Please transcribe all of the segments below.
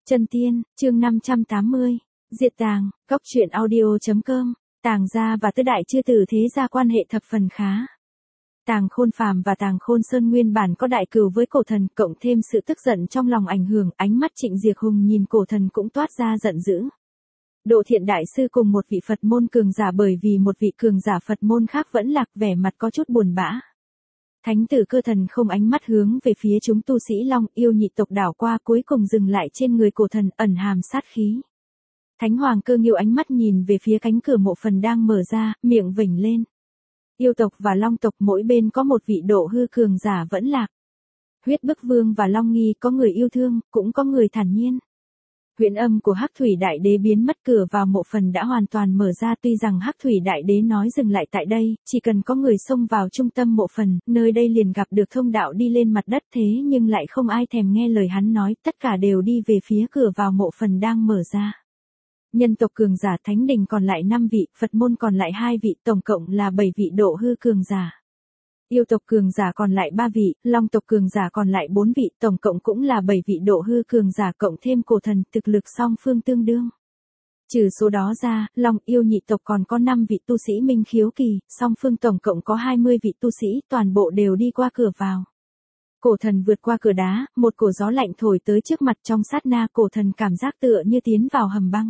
Chân tiên, chương 580. Diệt tàng, góc truyện audio.com. Tàng gia và Tứ đại chư tử thế gia quan hệ thập phần khá. Tàng Khôn Phàm và Tàng Khôn Sơn nguyên bản có đại cừu với cổ thần, cộng thêm sự tức giận trong lòng ảnh hưởng, ánh mắt Trịnh Diệc Hùng nhìn cổ thần cũng toát ra giận dữ. Độ Thiện đại sư cùng một vị Phật môn cường giả bởi vì một vị cường giả Phật môn khác vẫn lạc, vẻ mặt có chút buồn bã. Thánh tử Cơ Thần không ánh mắt hướng về phía chúng tu sĩ Long Yêu nhị tộc đảo qua, cuối cùng dừng lại trên người cổ thần, ẩn hàm sát khí. Thánh Hoàng Cơ Nghiêu ánh mắt nhìn về phía cánh cửa mộ phần đang mở ra, miệng vểnh lên. Yêu tộc và Long tộc mỗi bên có một vị độ hư cường giả vẫn lạc. Huyết Bức Vương và Long Nghi có người yêu thương, cũng có người thản nhiên. Huyễn âm của Hắc Thủy Đại Đế biến mất, cửa vào mộ phần đã hoàn toàn mở ra, tuy rằng Hắc Thủy Đại Đế nói dừng lại tại đây, chỉ cần có người xông vào trung tâm mộ phần, nơi đây liền gặp được thông đạo đi lên mặt đất, thế nhưng lại không ai thèm nghe lời hắn nói, tất cả đều đi về phía cửa vào mộ phần đang mở ra. Nhân tộc cường giả thánh đình còn lại 5 vị, Phật môn còn lại 2 vị, tổng cộng là 7 vị độ hư cường giả. Yêu tộc cường giả còn lại 3 vị, Long tộc cường giả còn lại 4 vị, tổng cộng cũng là 7 vị độ hư cường giả, cộng thêm cổ thần, thực lực song phương tương đương. Trừ số đó ra, Long Yêu nhị tộc còn có 5 vị tu sĩ minh khiếu kỳ, song phương tổng cộng có 20 vị tu sĩ, toàn bộ đều đi qua cửa vào. Cổ thần vượt qua cửa đá, một cổ gió lạnh thổi tới trước mặt, trong sát na cổ thần cảm giác tựa như tiến vào hầm băng.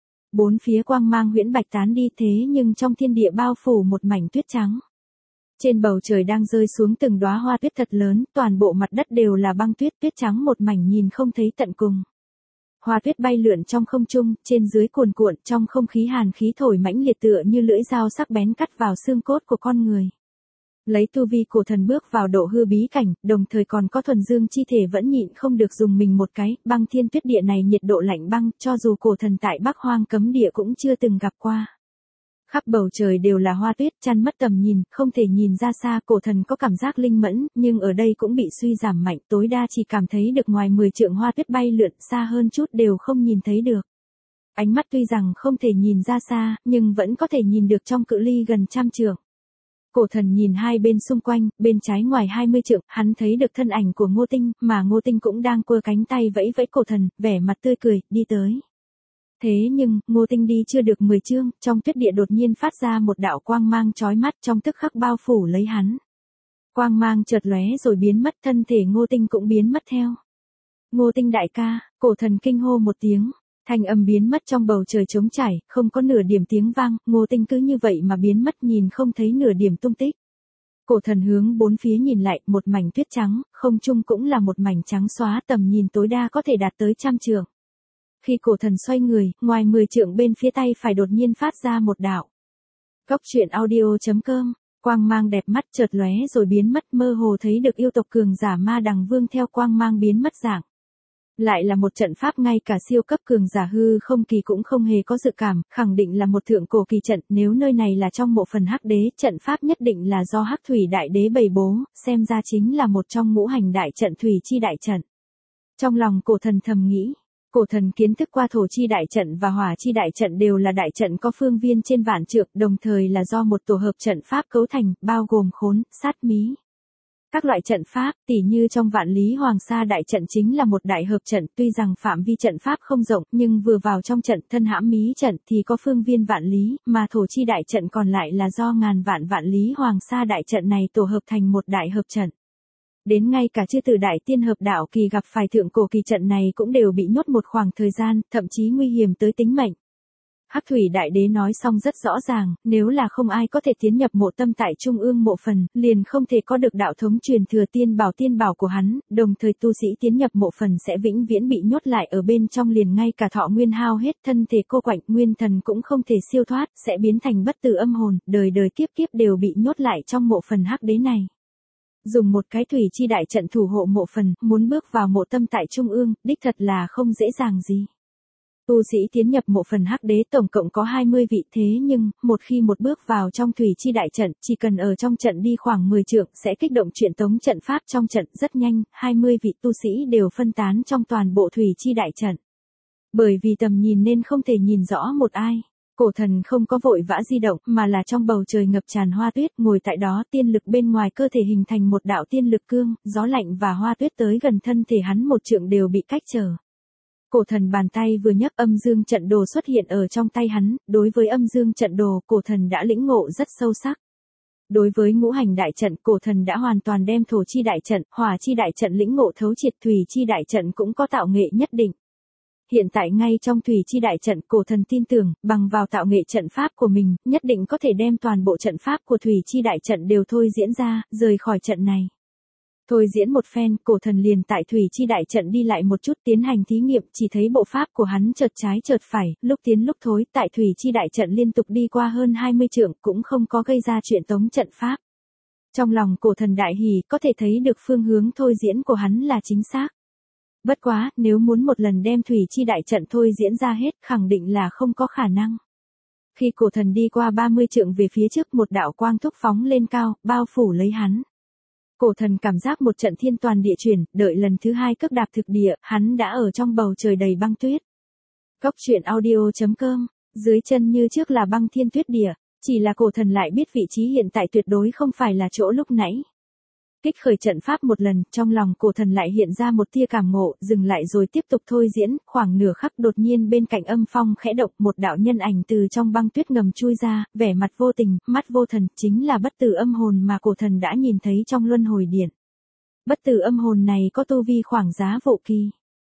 Bốn phía quang mang huyễn bạch tán đi, thế nhưng trong thiên địa bao phủ một mảnh tuyết trắng. Trên bầu trời đang rơi xuống từng đóa hoa tuyết thật lớn, toàn bộ mặt đất đều là băng tuyết, tuyết trắng một mảnh nhìn không thấy tận cùng. Hoa tuyết bay lượn trong không trung, trên dưới cuồn cuộn, trong không khí hàn khí thổi mãnh liệt tựa như lưỡi dao sắc bén cắt vào xương cốt của con người. Lấy tu vi cổ thần bước vào độ hư bí cảnh, đồng thời còn có thuần dương chi thể vẫn nhịn không được dùng mình một cái, băng thiên tuyết địa này nhiệt độ lạnh băng, cho dù cổ thần tại Bắc Hoang cấm địa cũng chưa từng gặp qua. Khắp bầu trời đều là hoa tuyết, chăn mất tầm nhìn, không thể nhìn ra xa, cổ thần có cảm giác linh mẫn, nhưng ở đây cũng bị suy giảm mạnh, tối đa chỉ cảm thấy được ngoài 10 trượng hoa tuyết bay lượn, xa hơn chút đều không nhìn thấy được. Ánh mắt tuy rằng không thể nhìn ra xa, nhưng vẫn có thể nhìn được trong cự ly gần 100 trượng. Cổ thần nhìn hai bên xung quanh, bên trái ngoài 20 trượng, hắn thấy được thân ảnh của Ngô Tinh, mà Ngô Tinh cũng đang quơ cánh tay vẫy vẫy cổ thần, vẻ mặt tươi cười, đi tới. Thế nhưng, Ngô Tinh đi chưa được 10 chương, trong tuyết địa đột nhiên phát ra một đạo quang mang chói mắt, trong tức khắc bao phủ lấy hắn. Quang mang chợt lóe rồi biến mất, thân thể Ngô Tinh cũng biến mất theo. Ngô Tinh đại ca, cổ thần kinh hô một tiếng. Thanh âm biến mất trong bầu trời trống trải, không có nửa điểm tiếng vang, Ngô Tinh cứ như vậy mà biến mất, nhìn không thấy nửa điểm tung tích. Cổ thần hướng bốn phía nhìn lại, một mảnh tuyết trắng, không trung cũng là một mảnh trắng xóa, tầm nhìn tối đa có thể đạt tới 100 trượng. Khi cổ thần xoay người, ngoài 10 trượng bên phía tay phải đột nhiên phát ra một đạo. Góc truyện audio.com, quang mang đẹp mắt chợt lóe rồi biến mất, mơ hồ thấy được yêu tộc cường giả Ma Đằng Vương theo quang mang biến mất dạng. Lại là một trận pháp, ngay cả siêu cấp cường giả hư không kỳ cũng không hề có dự cảm, khẳng định là một thượng cổ kỳ trận, nếu nơi này là trong mộ phần Hắc Đế, trận pháp nhất định là do Hắc Thủy Đại Đế bày bố, xem ra chính là một trong ngũ hành đại trận thủy chi đại trận. Trong lòng cổ thần thầm nghĩ, cổ thần kiến thức qua thổ chi đại trận và hỏa chi đại trận đều là đại trận có phương viên trên vạn trượng, đồng thời là do một tổ hợp trận pháp cấu thành, bao gồm khốn, sát mí. Các loại trận pháp, tỉ như trong Vạn Lý Hoàng Sa đại trận chính là một đại hợp trận, tuy rằng phạm vi trận pháp không rộng, nhưng vừa vào trong trận thân hãm mí trận thì có phương viên vạn lý, mà thổ chi đại trận còn lại là do ngàn vạn Vạn Lý Hoàng Sa đại trận này tổ hợp thành một đại hợp trận. Đến ngay cả chư tử đại tiên hợp đạo kỳ gặp phải thượng cổ kỳ trận này cũng đều bị nhốt một khoảng thời gian, thậm chí nguy hiểm tới tính mệnh. Hắc Thủy Đại Đế nói xong rất rõ ràng, nếu là không ai có thể tiến nhập mộ tâm tại trung ương mộ phần, liền không thể có được đạo thống truyền thừa tiên bảo của hắn, đồng thời tu sĩ tiến nhập mộ phần sẽ vĩnh viễn bị nhốt lại ở bên trong, liền ngay cả thọ nguyên hao hết, thân thể cô quạnh, nguyên thần cũng không thể siêu thoát, sẽ biến thành bất tử âm hồn, đời đời kiếp kiếp đều bị nhốt lại trong mộ phần Hắc Đế này. Dùng một cái thủy chi đại trận thủ hộ mộ phần, muốn bước vào mộ tâm tại trung ương, đích thật là không dễ dàng gì. Tu sĩ tiến nhập mộ phần Hắc Đế tổng cộng có 20 vị, thế nhưng, một khi một bước vào trong thủy chi đại trận, chỉ cần ở trong trận đi khoảng 10 trượng sẽ kích động truyền tống trận pháp trong trận, rất nhanh, 20 vị tu sĩ đều phân tán trong toàn bộ thủy chi đại trận. Bởi vì tầm nhìn nên không thể nhìn rõ một ai. Cổ thần không có vội vã di động, mà là trong bầu trời ngập tràn hoa tuyết, ngồi tại đó, tiên lực bên ngoài cơ thể hình thành một đạo tiên lực cương, gió lạnh và hoa tuyết tới gần thân thể hắn một trượng đều bị cách trở. Cổ thần bàn tay vừa nhấc, âm dương trận đồ xuất hiện ở trong tay hắn, đối với âm dương trận đồ, cổ thần đã lĩnh ngộ rất sâu sắc. Đối với ngũ hành đại trận, cổ thần đã hoàn toàn đem thổ chi đại trận, hỏa chi đại trận lĩnh ngộ thấu triệt, thủy chi đại trận cũng có tạo nghệ nhất định. Hiện tại ngay trong thủy chi đại trận, cổ thần tin tưởng, bằng vào tạo nghệ trận pháp của mình, nhất định có thể đem toàn bộ trận pháp của thủy chi đại trận đều thôi diễn ra, rời khỏi trận này. Thôi diễn một phen, cổ thần liền tại thủy chi đại trận đi lại một chút tiến hành thí nghiệm, chỉ thấy bộ pháp của hắn chợt trái chợt phải, lúc tiến lúc thối, tại thủy chi đại trận liên tục đi qua hơn 20 trượng, cũng không có gây ra chuyện tống trận pháp. Trong lòng cổ thần đại hỉ, có thể thấy được phương hướng thôi diễn của hắn là chính xác. Bất quá, nếu muốn một lần đem thủy chi đại trận thôi diễn ra hết, khẳng định là không có khả năng. Khi cổ thần đi qua 30 trượng về phía trước, một đạo quang thúc phóng lên cao, bao phủ lấy hắn. Cổ thần cảm giác một trận thiên toàn địa chuyển, đợi lần thứ 2 cước đạp thực địa, hắn đã ở trong bầu trời đầy băng tuyết. Góc truyện audio.com, dưới chân như trước là băng thiên tuyết địa, chỉ là cổ thần lại biết vị trí hiện tại tuyệt đối không phải là chỗ lúc nãy. Kích khởi trận pháp một lần, trong lòng cổ thần lại hiện ra một tia cảm ngộ, dừng lại rồi tiếp tục thôi diễn, khoảng nửa khắc đột nhiên bên cạnh âm phong khẽ động, một đạo nhân ảnh từ trong băng tuyết ngầm chui ra, vẻ mặt vô tình, mắt vô thần, chính là bất tử âm hồn mà cổ thần đã nhìn thấy trong luân hồi điện. Bất tử âm hồn này có tu vi khoảng giá vụ kỳ.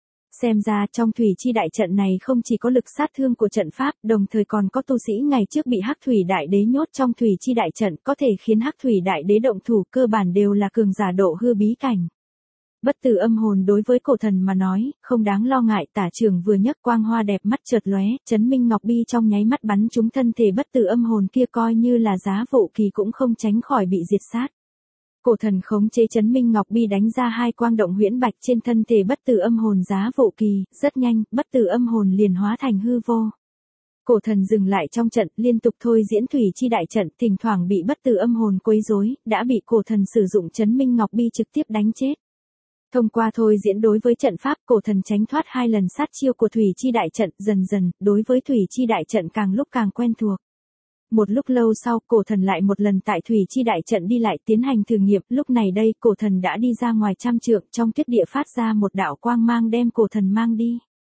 Xem ra trong thủy chi đại trận này không chỉ có lực sát thương của trận pháp, đồng thời còn có tu sĩ ngày trước bị Hắc Thủy Đại Đế nhốt trong thủy chi đại trận, có thể khiến Hắc Thủy Đại Đế động thủ, cơ bản đều là cường giả độ hư bí cảnh. Bất tử âm hồn đối với cổ thần mà nói, không đáng lo ngại, tả trường vừa nhấc quang hoa đẹp mắt chợt lóe, chấn minh ngọc bi trong nháy mắt bắn trúng thân thể bất tử âm hồn kia, coi như là giá vụ kỳ cũng không tránh khỏi bị diệt sát. Cổ thần khống chế chấn minh ngọc bi đánh ra 2 quang động huyễn bạch trên thân thể bất tử âm hồn giá vụ kỳ, rất nhanh, bất tử âm hồn liền hóa thành hư vô. Cổ thần dừng lại trong trận, liên tục thôi diễn thủy chi đại trận, thỉnh thoảng bị bất tử âm hồn quấy rối, đã bị cổ thần sử dụng chấn minh ngọc bi trực tiếp đánh chết. Thông qua thôi diễn đối với trận pháp, cổ thần tránh thoát 2 lần sát chiêu của thủy chi đại trận, dần dần, đối với thủy chi đại trận càng lúc càng quen thuộc. Một lúc lâu sau, cổ thần lại một lần tại thủy chi đại trận đi lại tiến hành thử nghiệm, lúc này đây, cổ thần đã đi ra ngoài trăm trượng, trong tuyết địa phát ra một đạo quang mang đem cổ thần mang đi.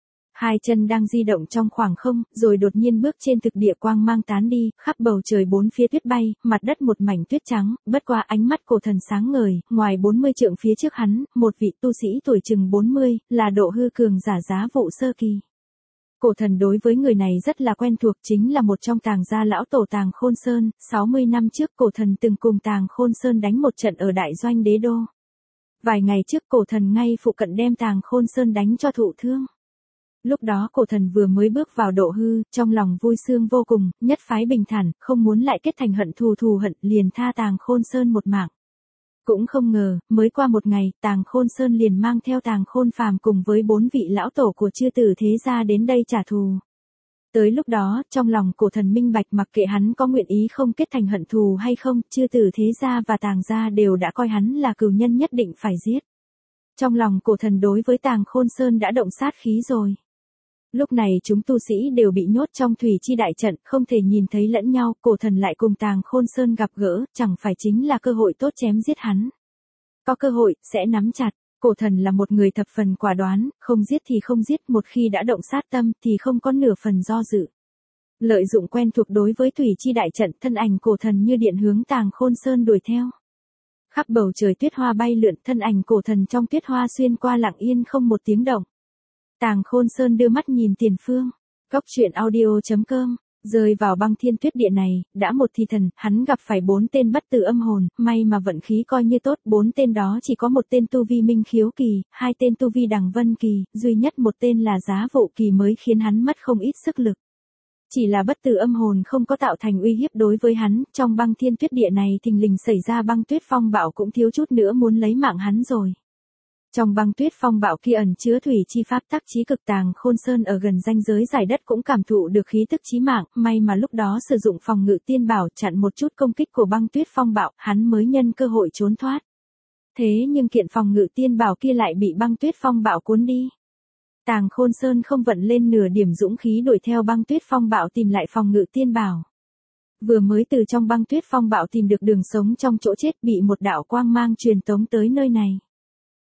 2 chân đang di động trong khoảng không, rồi đột nhiên bước trên thực địa, quang mang tán đi, khắp bầu trời bốn phía tuyết bay, mặt đất một mảnh tuyết trắng, bất qua ánh mắt cổ thần sáng ngời, ngoài 40 trượng phía trước hắn, một vị tu sĩ tuổi chừng 40, là độ hư cường giả giá vụ sơ kỳ. Cổ thần đối với người này rất là quen thuộc, chính là một trong Tàng gia lão tổ Tàng Khôn Sơn, 60 năm trước cổ thần từng cùng Tàng Khôn Sơn đánh một trận ở đại doanh đế đô. Vài ngày trước cổ thần ngay phụ cận đem Tàng Khôn Sơn đánh cho thụ thương. Lúc đó cổ thần vừa mới bước vào độ hư, trong lòng vui sướng vô cùng, nhất phái bình thản, không muốn lại kết thành hận thù hận, liền tha Tàng Khôn Sơn một mạng. Cũng không ngờ, mới qua một ngày, Tàng Khôn Sơn liền mang theo Tàng Khôn Phàm cùng với 4 vị lão tổ của chư tử thế gia đến đây trả thù. Tới lúc đó, trong lòng cổ thần minh bạch, mặc kệ hắn có nguyện ý không kết thành hận thù hay không, chư tử thế gia và Tàng gia đều đã coi hắn là cừu nhân nhất định phải giết. Trong lòng cổ thần đối với Tàng Khôn Sơn đã động sát khí rồi. Lúc này chúng tu sĩ đều bị nhốt trong thủy chi đại trận, không thể nhìn thấy lẫn nhau, cổ thần lại cùng Tàng Khôn Sơn gặp gỡ, chẳng phải chính là cơ hội tốt chém giết hắn. Có cơ hội, sẽ nắm chặt. Cổ thần là một người thập phần quả đoán, không giết thì không giết, một khi đã động sát tâm thì không có nửa phần do dự. Lợi dụng quen thuộc đối với thủy chi đại trận, thân ảnh cổ thần như điện hướng Tàng Khôn Sơn đuổi theo. Khắp bầu trời tuyết hoa bay lượn, thân ảnh cổ thần trong tuyết hoa xuyên qua lặng yên không một tiếng động. Tàng Khôn Sơn đưa mắt nhìn tiền phương. Góc truyện audio.com, rơi vào băng thiên tuyết địa này, đã một thì thần, hắn gặp phải 4 tên bất tử âm hồn, may mà vận khí coi như tốt, 4 tên đó chỉ có một tên tu vi minh khiếu kỳ, 2 tên tu vi đằng vân kỳ, duy nhất một tên là giá vụ kỳ mới khiến hắn mất không ít sức lực. Chỉ là bất tử âm hồn không có tạo thành uy hiếp đối với hắn, trong băng thiên tuyết địa này thình lình xảy ra băng tuyết phong bạo cũng thiếu chút nữa muốn lấy mạng hắn rồi. Trong băng tuyết phong bạo kia ẩn chứa thủy chi pháp tắc chí cực, Tàng Khôn Sơn ở gần ranh giới giải đất cũng cảm thụ được khí tức chí mạng, may mà lúc đó sử dụng phòng ngự tiên bảo chặn một chút công kích của băng tuyết phong bạo, hắn mới nhân cơ hội trốn thoát. Thế nhưng kiện phòng ngự tiên bảo kia lại bị băng tuyết phong bạo cuốn đi. Tàng Khôn Sơn không vận lên nửa điểm dũng khí đuổi theo băng tuyết phong bạo tìm lại phòng ngự tiên bảo. Vừa mới từ trong băng tuyết phong bạo tìm được đường sống trong chỗ chết, bị một đạo quang mang truyền tống tới nơi này.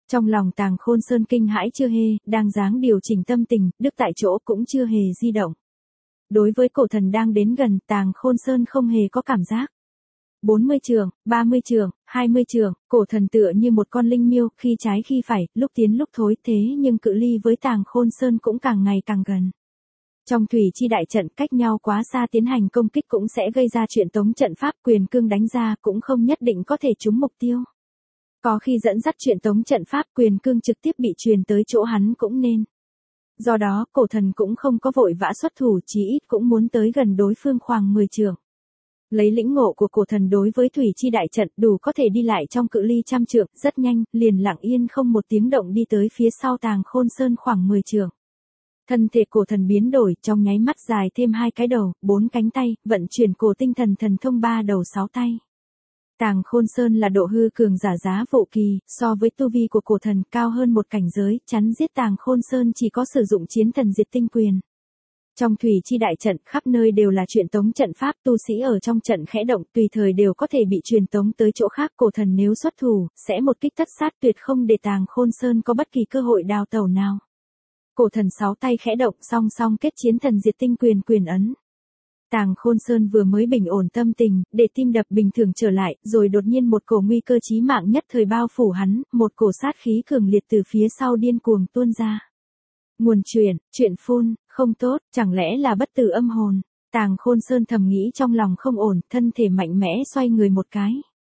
Trong lòng Tàng Khôn Sơn kinh hãi chưa hề, đang dáng điều chỉnh tâm tình, đứng tại chỗ cũng chưa hề di động. Đối với cổ thần đang đến gần, Tàng Khôn Sơn không hề có cảm giác. 40 trường, 30 trường, 20 trường, cổ thần tựa như một con linh miêu, khi trái khi phải, lúc tiến lúc thối, thế nhưng cự ly với Tàng Khôn Sơn cũng càng ngày càng gần. Trong thủy chi đại trận cách nhau quá xa tiến hành công kích cũng sẽ gây ra chuyện tống trận pháp, quyền cương đánh ra cũng không nhất định có thể trúng mục tiêu. Có khi dẫn dắt chuyện tống trận pháp, quyền cương trực tiếp bị truyền tới chỗ hắn cũng nên. Do đó, cổ thần cũng không có vội vã xuất thủ, chí ít cũng muốn tới gần đối phương khoảng 10 trường. Lấy lĩnh ngộ của cổ thần đối với thủy chi đại trận, đủ có thể đi lại trong cự ly trăm trượng, rất nhanh, liền lặng yên không một tiếng động đi tới phía sau Tàng Khôn Sơn khoảng 10 trường. Thân thể cổ thần biến đổi, trong nháy mắt dài thêm 2 cái đầu, 4 cánh tay, vận chuyển cổ tinh thần thần thông 3 đầu 6 tay. Tàng Khôn Sơn là độ hư cường giả giá vụ kỳ, so với tu vi của cổ thần cao hơn một cảnh giới, chắn giết Tàng Khôn Sơn chỉ có sử dụng chiến thần diệt tinh quyền. Trong thủy chi đại trận, khắp nơi đều là chuyện tống trận pháp, tu sĩ ở trong trận khẽ động, tùy thời đều có thể bị truyền tống tới chỗ khác, cổ thần nếu xuất thủ, sẽ một kích tất sát tuyệt không để Tàng Khôn Sơn có bất kỳ cơ hội đào tẩu nào. Cổ thần 6 tay khẽ động, song song kết chiến thần diệt tinh quyền quyền ấn. Tàng Khôn Sơn vừa mới bình ổn tâm tình, để tim đập bình thường trở lại, rồi đột nhiên một cổ nguy cơ chí mạng nhất thời bao phủ hắn, một cổ sát khí cường liệt từ phía sau điên cuồng tuôn ra. Nguồn chuyện phun, không tốt, chẳng lẽ là bất tử âm hồn. Tàng Khôn Sơn thầm nghĩ trong lòng không ổn, thân thể mạnh mẽ xoay người một cái.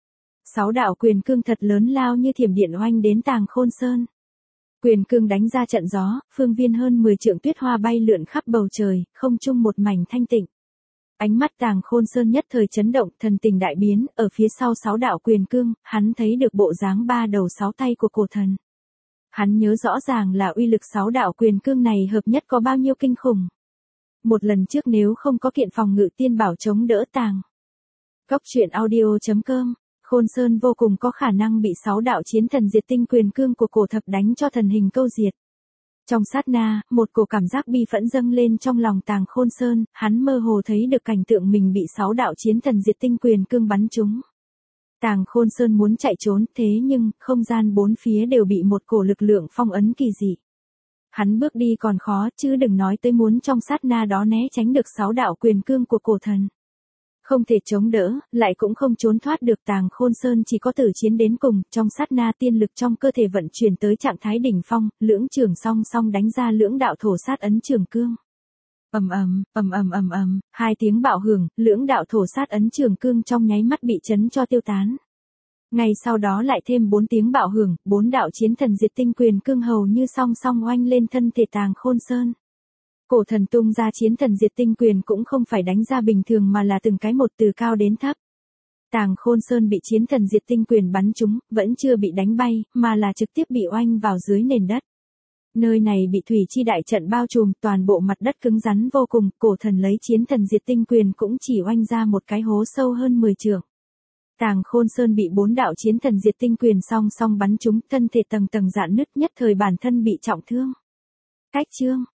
6 đạo quyền cương thật lớn lao như thiểm điện oanh đến Tàng Khôn Sơn. Quyền cương đánh ra trận gió, phương viên hơn 10 trượng tuyết hoa bay lượn khắp bầu trời, không trung một mảnh thanh tịnh. Ánh mắt Tàng Khôn Sơn nhất thời chấn động, thần tình đại biến, ở phía sau 6 đạo quyền cương, hắn thấy được bộ dáng 3 đầu 6 tay của cổ thần. Hắn nhớ rõ ràng là uy lực 6 đạo quyền cương này hợp nhất có bao nhiêu kinh khủng. Một lần trước nếu không có kiện phòng ngự tiên bảo chống đỡ Tàng. Góc truyện audio.com, Khôn Sơn vô cùng có khả năng bị 6 đạo chiến thần diệt tinh quyền cương của cổ thập đánh cho thần hình câu diệt. Trong sát na, một cổ cảm giác bi phẫn dâng lên trong lòng Tàng Khôn Sơn, hắn mơ hồ thấy được cảnh tượng mình bị 6 đạo chiến thần diệt tinh quyền cương bắn trúng. Tàng Khôn Sơn muốn chạy trốn, thế nhưng, không gian bốn phía đều bị một cổ lực lượng phong ấn kỳ dị. Hắn bước đi còn khó, chứ đừng nói tới muốn trong sát na đó né tránh được 6 đạo quyền cương của cổ thần. Không thể chống đỡ, lại cũng không trốn thoát được. Tàng Khôn Sơn chỉ có tử chiến đến cùng, trong sát na tiên lực trong cơ thể vận chuyển tới trạng thái đỉnh phong, lưỡng trường song song đánh ra lưỡng đạo thổ sát ấn trường cương. Ầm ầm, 2 tiếng bạo hưởng, lưỡng đạo thổ sát ấn trường cương trong nháy mắt bị chấn cho tiêu tán. Ngay sau đó lại thêm 4 tiếng bạo hưởng, 4 đạo chiến thần diệt tinh quyền cương hầu như song song oanh lên thân thể Tàng Khôn Sơn. Cổ thần tung ra chiến thần diệt tinh quyền cũng không phải đánh ra bình thường mà là từng cái một từ cao đến thấp. Tàng Khôn Sơn bị chiến thần diệt tinh quyền bắn trúng, vẫn chưa bị đánh bay, mà là trực tiếp bị oanh vào dưới nền đất. Nơi này bị thủy chi đại trận bao trùm, toàn bộ mặt đất cứng rắn vô cùng, cổ thần lấy chiến thần diệt tinh quyền cũng chỉ oanh ra một cái hố sâu hơn 10 trượng. Tàng Khôn Sơn bị 4 đạo chiến thần diệt tinh quyền song song bắn trúng, thân thể tầng tầng rạn nứt, nhất thời bản thân bị trọng thương. Cách chương